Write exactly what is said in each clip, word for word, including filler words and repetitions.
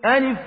ألف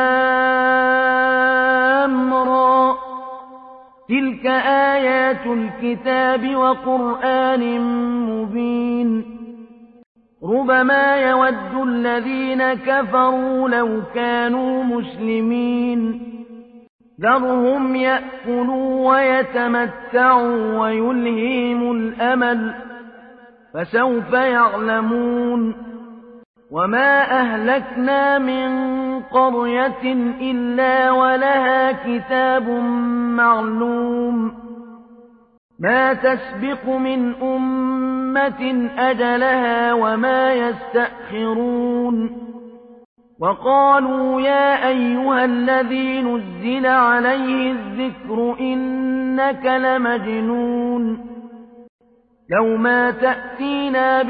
لام را تلك آيات الكتاب وقرآن مبين ربما يود الذين كفروا لو كانوا مسلمين ذرهم يأكلوا ويتمتعوا ويلهيهم الأمل فسوف يعلمون وما أهلكنا من قرية إلا ولها كتاب معلوم ما تسبق من أمة أجلها وما يستأخرون وقالوا يا أيها الذي نزل عليه الذكر إنك لمجنون لو ما تأتينا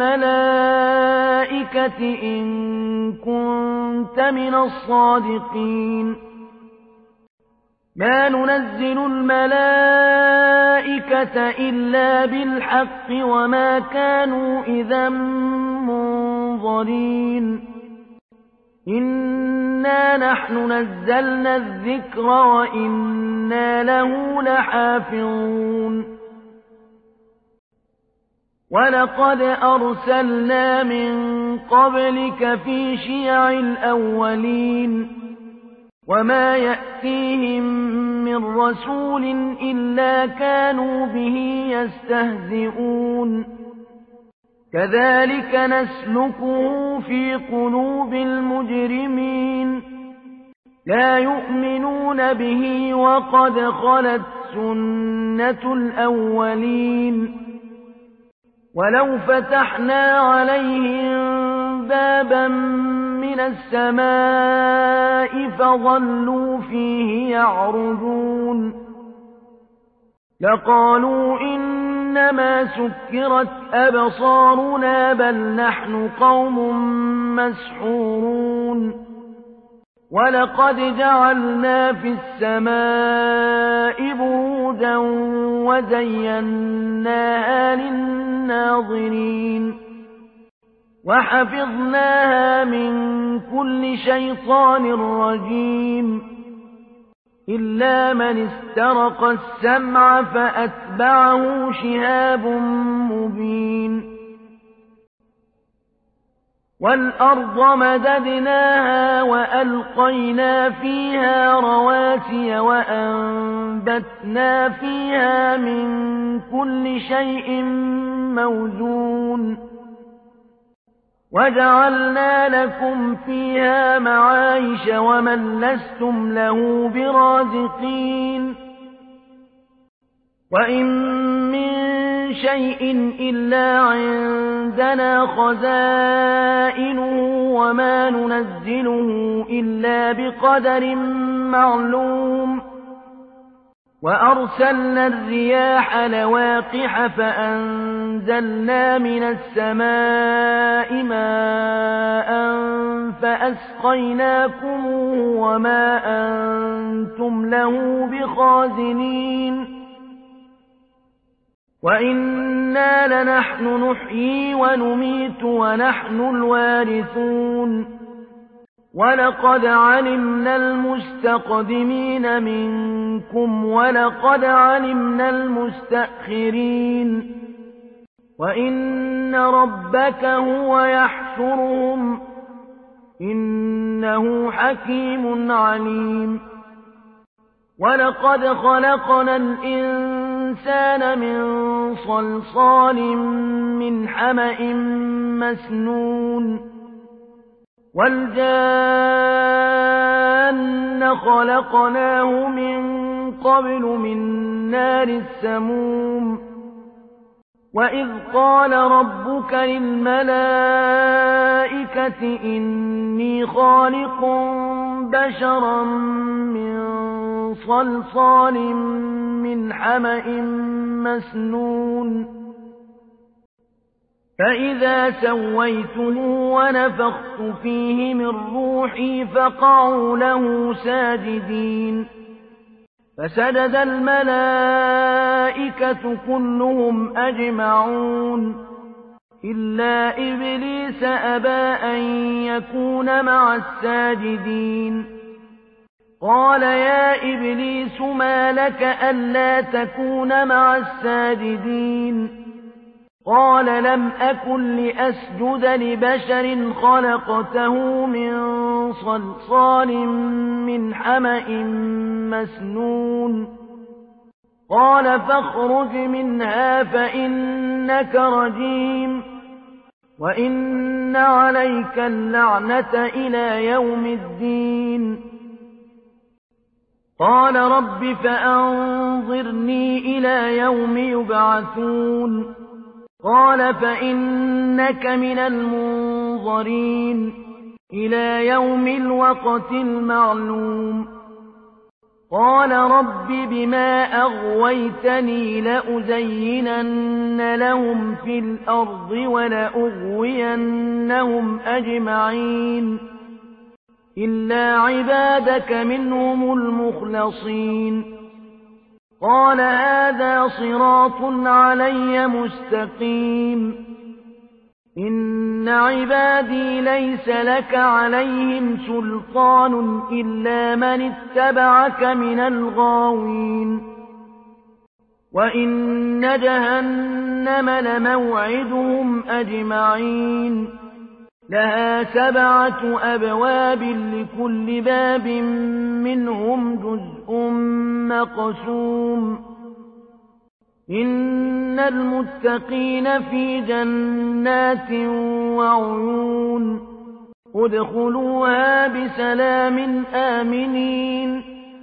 بالملائكة إن كنت من الصادقين ما ننزل الملائكة إلا بالحق وما كانوا إذا منظرين إنا نحن نزلنا الذكر وإنا له لحافظون ولقد أرسلنا من قبلك في شيع الأولين وما يأتيهم من رسول إلا كانوا به يستهزئون كذلك نسلكه في قلوب المجرمين لا يؤمنون به وقد خلت سنة الأولين ولو فتحنا عليهم بابا من السماء فظلوا فيه يعرجون لقالوا إنما سكرت أبصارنا بل نحن قوم مسحورون ولقد جعلنا في السماء بروجا وزيناها للناظرين وحفظناها من كل شيطان رجيم إلا من استرق السمع فأتبعه شهاب مبين والأرض مددناها وألقينا فيها رواسي وأنبتنا فيها من كل شيء موزون وجعلنا لكم فيها معايش ومن لستم له برازقين وإن من شيء إلا عندنا خزائنه وما ننزله إلا بقدر معلوم وأرسلنا الرياح لواقح فأنزلنا من السماء ماء فأسقيناكموه وما أنتم له بخازنين وإنا لنحن نحيي ونميت ونحن الوارثون ولقد علمنا المستقدمين منكم ولقد علمنا المستأخرين وإن ربك هو يحشرهم إنه حكيم عليم ولقد خلقنا الإنسان من صلصال من حمأ مسنون والجان خلقناه من قبل من نار السموم وإذ قال ربك للملائكة إني خالق بشرا من صلصال من حمأ مسنون فإذا سويته ونفخت فيه من روحي فقعوا له ساجدين فسجد الملائكة كلهم أجمعون إلا إبليس أبى أن يكون مع الساجدين قال يا إبليس ما لك ألا تكون مع الساجدين قال لم أكن لأسجد لبشر خلقته من صلصال من حمأ مسنون قال فاخرج منها فإنك رجيم وإن عليك اللعنة إلى يوم الدين قال رب فأنظرني إلى يوم يبعثون قال فإنك من المنظرين إلى يوم الوقت المعلوم قال رب بما أغويتني لأزينن لهم في الأرض ولأغوينهم أجمعين إلا عبادك منهم المخلصين قال هذا صراط علي مستقيم إن عبادي ليس لك عليهم سلطان إلا من اتبعك من الغاوين وإن جهنم لموعدهم أجمعين لها سبعة أبواب لكل باب منهم جزء مقسوم إن المتقين في جنات وعيون ادخلوها بسلام آمنين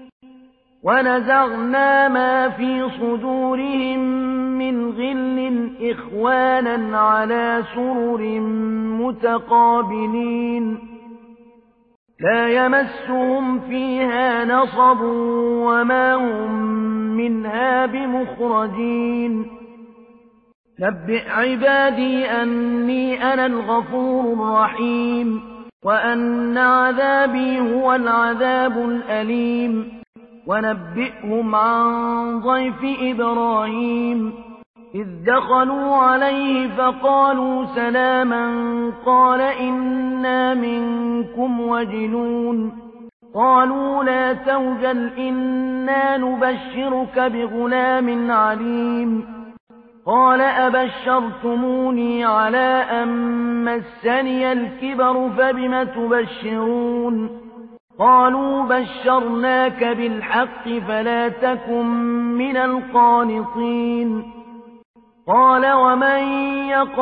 ونزعنا ما في صدورهم من غل إخوانا على سرر متقابلين لا يمسهم فيها نصب وما هم منها بمخرجين نبئ عبادي أني أنا الغفور الرحيم وأن عذابي هو العذاب الأليم ونبئهم عن ضيف إبراهيم إذ دخلوا عليه فقالوا سلاما قال إنا منكم وجلون قالوا لا توجل إنا نبشرك بغلام عليم قال أبشرتموني على أن مسني الكبر فبم تبشرون قالوا بشرناك بالحق فلا تكن من القانطين قال ومن يقل